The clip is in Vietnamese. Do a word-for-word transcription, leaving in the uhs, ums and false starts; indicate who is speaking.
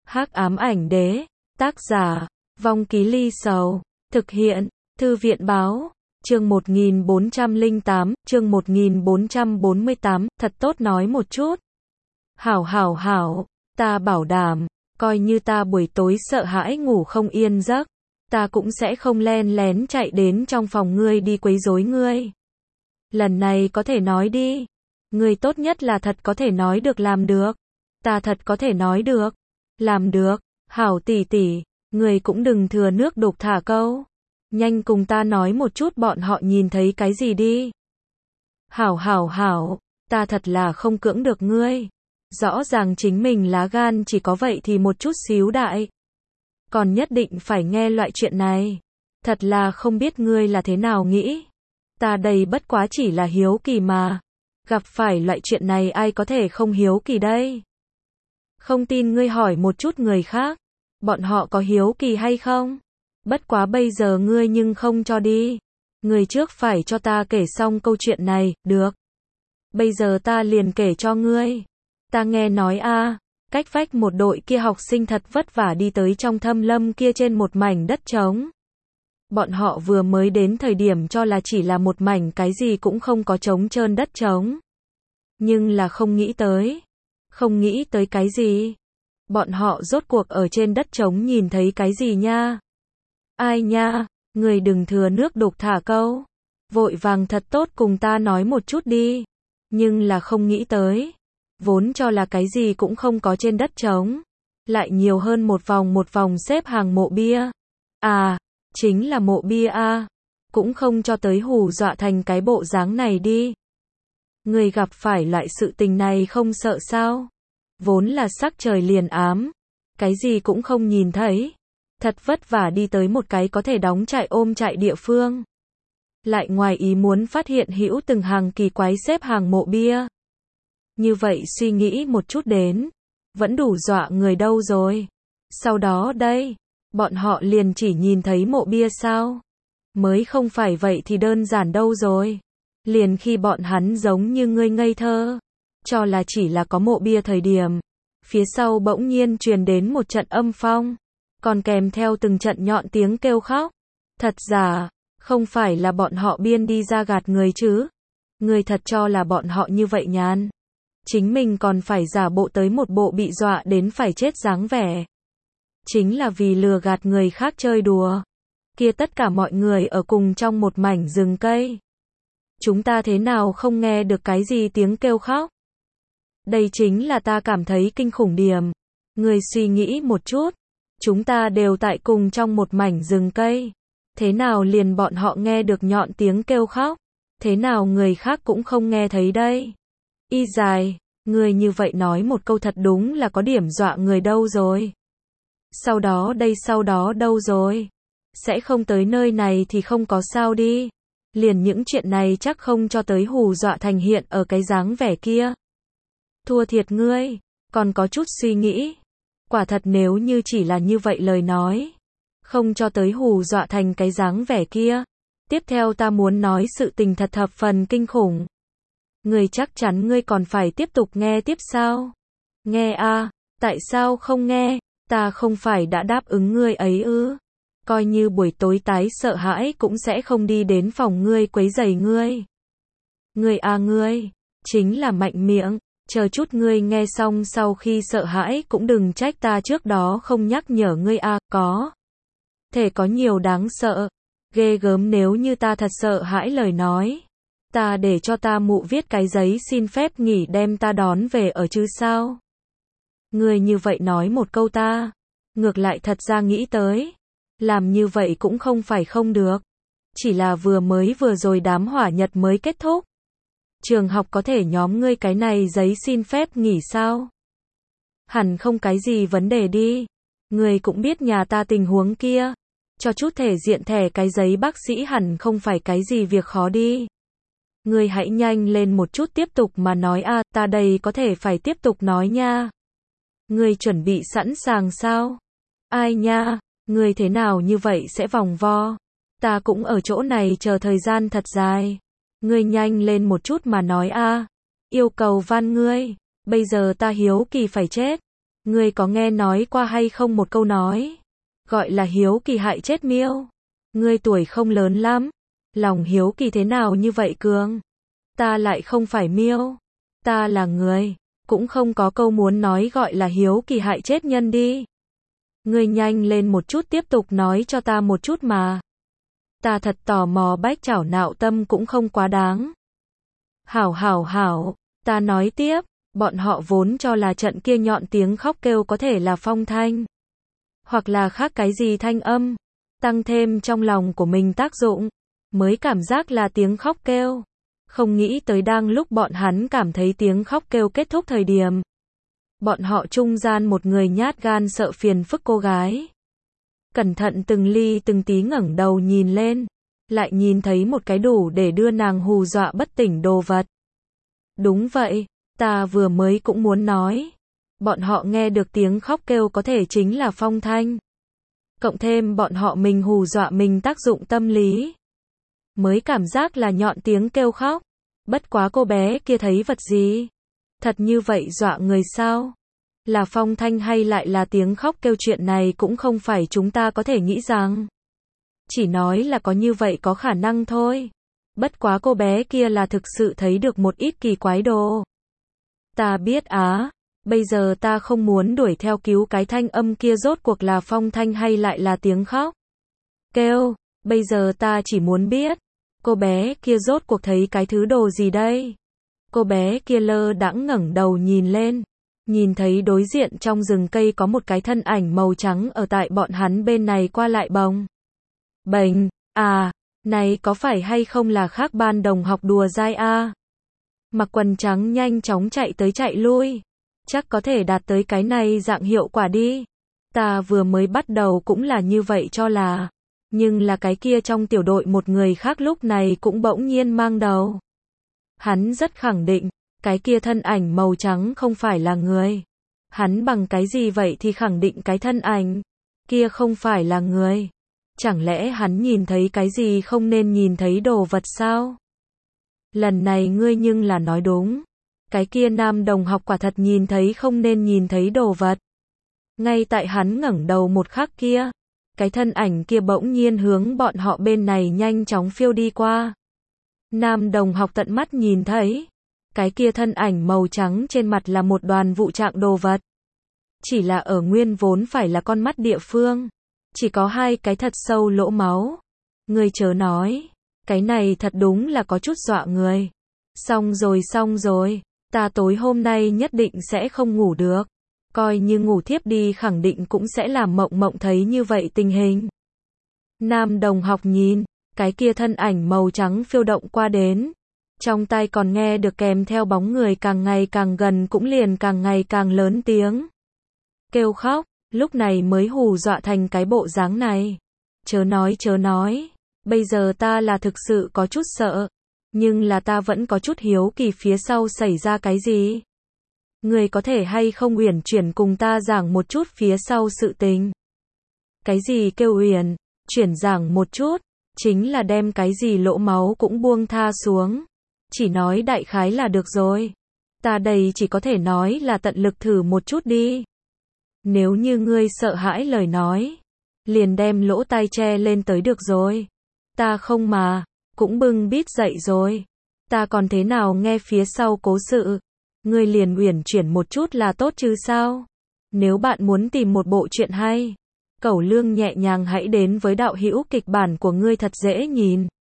Speaker 1: Hắc ám ảnh đế, tác giả, Vong Ký Ly Sầu, thực hiện, Thư viện báo, chương một nghìn bốn trăm lẻ tám, chương một nghìn bốn trăm bốn mươi tám, thật tốt nói một chút. Hảo hảo hảo, ta bảo đảm, coi như ta buổi tối sợ hãi ngủ không yên giấc, ta cũng sẽ không len lén chạy đến trong phòng ngươi đi quấy rối ngươi. Lần này có thể nói đi. Ngươi tốt nhất là thật có thể nói được làm được. Ta thật có thể nói được. Làm được. Hảo tỷ tỷ, ngươi cũng đừng thừa nước đục thả câu. Nhanh cùng ta nói một chút bọn họ nhìn thấy cái gì đi. Hảo hảo hảo, ta thật là không cưỡng được ngươi. Rõ ràng chính mình lá gan chỉ có vậy thì một chút xíu đại. Còn nhất định phải nghe loại chuyện này. Thật là không biết ngươi là thế nào nghĩ. Ta đây bất quá chỉ là hiếu kỳ mà. Gặp phải loại chuyện này ai có thể không hiếu kỳ đây? Không tin ngươi hỏi một chút người khác. Bọn họ có hiếu kỳ hay không? Bất quá bây giờ ngươi nhưng không cho đi. Ngươi trước phải cho ta kể xong câu chuyện này, được. Bây giờ ta liền kể cho ngươi. Ta nghe nói a, cách vách một đội kia học sinh thật vất vả đi tới trong thâm lâm kia trên một mảnh đất trống. Bọn họ vừa mới đến thời điểm cho là chỉ là một mảnh cái gì cũng không có trống trơn đất trống. Nhưng là không nghĩ tới. Không nghĩ tới cái gì? Bọn họ rốt cuộc ở trên đất trống nhìn thấy cái gì nha? Ai nha? Người đừng thừa nước đục thả câu. Vội vàng thật tốt cùng ta nói một chút đi. Nhưng là không nghĩ tới. Vốn cho là cái gì cũng không có trên đất trống. Lại nhiều hơn một vòng một vòng xếp hàng mộ bia. À, chính là mộ bia a. Cũng không cho tới hù dọa thành cái bộ dáng này đi. Người gặp phải loại sự tình này không sợ sao? Vốn là sắc trời liền ám. Cái gì cũng không nhìn thấy. Thật vất vả đi tới một cái có thể đóng trại ôm trại địa phương. Lại ngoài ý muốn phát hiện hữu từng hàng kỳ quái xếp hàng mộ bia. Như vậy suy nghĩ một chút đến. Vẫn đủ dọa người đâu rồi. Sau đó đây. Bọn họ liền chỉ nhìn thấy mộ bia sao? Mới không phải vậy thì đơn giản đâu rồi. Liền khi bọn hắn giống như ngươi ngây thơ. Cho là chỉ là có mộ bia thời điểm. Phía sau bỗng nhiên truyền đến một trận âm phong. Còn kèm theo từng trận nhọn tiếng kêu khóc. Thật giả, không phải là bọn họ biên đi ra gạt người chứ. Người thật cho là bọn họ như vậy nhàn. Chính mình còn phải giả bộ tới một bộ bị dọa đến phải chết dáng vẻ. Chính là vì lừa gạt người khác chơi đùa. Kia tất cả mọi người ở cùng trong một mảnh rừng cây. Chúng ta thế nào không nghe được cái gì tiếng kêu khóc? Đây chính là ta cảm thấy kinh khủng điểm. Người suy nghĩ một chút. Chúng ta đều tại cùng trong một mảnh rừng cây. Thế nào liền bọn họ nghe được nhọn tiếng kêu khóc? Thế nào người khác cũng không nghe thấy đây? Y dài, người như vậy nói một câu thật đúng là có điểm dọa người đâu rồi. Sau đó đây sau đó đâu rồi? Sẽ không tới nơi này thì không có sao đi. Liền những chuyện này chắc không cho tới hù dọa thành hiện ở cái dáng vẻ kia. Thua thiệt ngươi, còn có chút suy nghĩ. Quả thật nếu như chỉ là như vậy lời nói. Không cho tới hù dọa thành cái dáng vẻ kia. Tiếp theo ta muốn nói sự tình thật thập phần kinh khủng. Ngươi chắc chắn ngươi còn phải tiếp tục nghe tiếp sao? Nghe a, tại sao không nghe? Ta không phải đã đáp ứng ngươi ấy ư? Coi như buổi tối tái sợ hãi cũng sẽ không đi đến phòng ngươi quấy rầy ngươi. Ngươi a ngươi, chính là mạnh miệng, chờ chút ngươi nghe xong sau khi sợ hãi cũng đừng trách ta trước đó không nhắc nhở ngươi a, có. Thể có nhiều đáng sợ, ghê gớm nếu như ta thật sợ hãi lời nói. Ta để cho ta mụ viết cái giấy xin phép nghỉ đem ta đón về ở chứ sao? Ngươi như vậy nói một câu ta, ngược lại thật ra nghĩ tới. Làm như vậy cũng không phải không được. Chỉ là vừa mới vừa rồi đám hỏa nhật mới kết thúc. Trường học có thể nhóm ngươi cái này giấy xin phép nghỉ sao? Hẳn không cái gì vấn đề đi. Ngươi cũng biết nhà ta tình huống kia. Cho chút thể diện thẻ cái giấy bác sĩ hẳn không phải cái gì việc khó đi. Ngươi hãy nhanh lên một chút tiếp tục mà nói a, ta đây có thể phải tiếp tục nói nha. Ngươi chuẩn bị sẵn sàng sao? Ai nha? Ngươi thế nào như vậy sẽ vòng vo? Ta cũng ở chỗ này chờ thời gian thật dài. Ngươi nhanh lên một chút mà nói a. Yêu cầu van ngươi. Bây giờ ta hiếu kỳ phải chết. Ngươi có nghe nói qua hay không một câu nói, gọi là hiếu kỳ hại chết miêu. Ngươi tuổi không lớn lắm, lòng hiếu kỳ thế nào như vậy cường? Ta lại không phải miêu, ta là người, cũng không có câu muốn nói gọi là hiếu kỳ hại chết nhân đi. Ngươi nhanh lên một chút tiếp tục nói cho ta một chút mà. Ta thật tò mò, bách chảo nạo tâm cũng không quá đáng. Hảo hảo hảo, ta nói tiếp, bọn họ vốn cho là trận kia nhọn tiếng khóc kêu có thể là phong thanh, hoặc là khác cái gì thanh âm, tăng thêm trong lòng của mình tác dụng, mới cảm giác là tiếng khóc kêu. Không nghĩ tới đang lúc bọn hắn cảm thấy tiếng khóc kêu kết thúc thời điểm, bọn họ trung gian một người nhát gan sợ phiền phức cô gái, cẩn thận từng ly từng tí ngẩng đầu nhìn lên, lại nhìn thấy một cái đủ để đưa nàng hù dọa bất tỉnh đồ vật. Đúng vậy, ta vừa mới cũng muốn nói, bọn họ nghe được tiếng khóc kêu có thể chính là phong thanh, cộng thêm bọn họ mình hù dọa mình tác dụng tâm lý, mới cảm giác là nhọn tiếng kêu khóc. Bất quá cô bé kia thấy vật gì? Thật như vậy dọa người sao? Là phong thanh hay lại là tiếng khóc kêu, chuyện này cũng không phải chúng ta có thể nghĩ rằng. Chỉ nói là có như vậy có khả năng thôi. Bất quá cô bé kia là thực sự thấy được một ít kỳ quái đồ. Ta biết á, bây giờ ta không muốn đuổi theo cứu cái thanh âm kia rốt cuộc là phong thanh hay lại là tiếng khóc kêu, bây giờ ta chỉ muốn biết, cô bé kia rốt cuộc thấy cái thứ đồ gì đây? Cô bé kia lơ đãng ngẩng đầu nhìn lên, nhìn thấy đối diện trong rừng cây có một cái thân ảnh màu trắng ở tại bọn hắn bên này qua lại bồng bềnh. À, này có phải hay không là khác ban đồng học đùa dai a? Mặc quần trắng nhanh chóng chạy tới chạy lui, chắc có thể đạt tới cái này dạng hiệu quả đi. Ta vừa mới bắt đầu cũng là như vậy cho là, nhưng là cái kia trong tiểu đội một người khác lúc này cũng bỗng nhiên mang đầu. Hắn rất khẳng định, cái kia thân ảnh màu trắng không phải là người. Hắn bằng cái gì vậy thì khẳng định cái thân ảnh kia không phải là người? Chẳng lẽ hắn nhìn thấy cái gì không nên nhìn thấy đồ vật sao? Lần này ngươi nhưng là nói đúng. Cái kia nam đồng học quả thật nhìn thấy không nên nhìn thấy đồ vật. Ngay tại hắn ngẩng đầu một khắc kia, cái thân ảnh kia bỗng nhiên hướng bọn họ bên này nhanh chóng phiêu đi qua. Nam đồng học tận mắt nhìn thấy, cái kia thân ảnh màu trắng trên mặt là một đoàn vụ trạng đồ vật. Chỉ là ở nguyên vốn phải là con mắt địa phương, chỉ có hai cái thật sâu lỗ máu. Ngươi chớ nói, cái này thật đúng là có chút dọa người. Xong rồi xong rồi, ta tối hôm nay nhất định sẽ không ngủ được. Coi như ngủ thiếp đi khẳng định cũng sẽ làm mộng mộng thấy như vậy tình hình. Nam đồng học nhìn, cái kia thân ảnh màu trắng phiêu động qua đến. Trong tai còn nghe được kèm theo bóng người càng ngày càng gần cũng liền càng ngày càng lớn tiếng kêu khóc, lúc này mới hù dọa thành cái bộ dáng này. Chớ nói chớ nói, bây giờ ta là thực sự có chút sợ, nhưng là ta vẫn có chút hiếu kỳ phía sau xảy ra cái gì. Người có thể hay không uyển chuyển cùng ta giảng một chút phía sau sự tình? Cái gì kêu uyển chuyển giảng một chút? Chính là đem cái gì lỗ máu cũng buông tha xuống. Chỉ nói đại khái là được rồi. Ta đây chỉ có thể nói là tận lực thử một chút đi. Nếu như ngươi sợ hãi lời nói, liền đem lỗ tai che lên tới được rồi. Ta không mà, cũng bưng bít dậy rồi. Ta còn thế nào nghe phía sau cố sự. Ngươi liền uyển chuyển một chút là tốt chứ sao? Nếu bạn muốn tìm một bộ truyện hay, cẩu lương nhẹ nhàng hãy đến với đạo hữu kịch bản của ngươi thật dễ nhìn.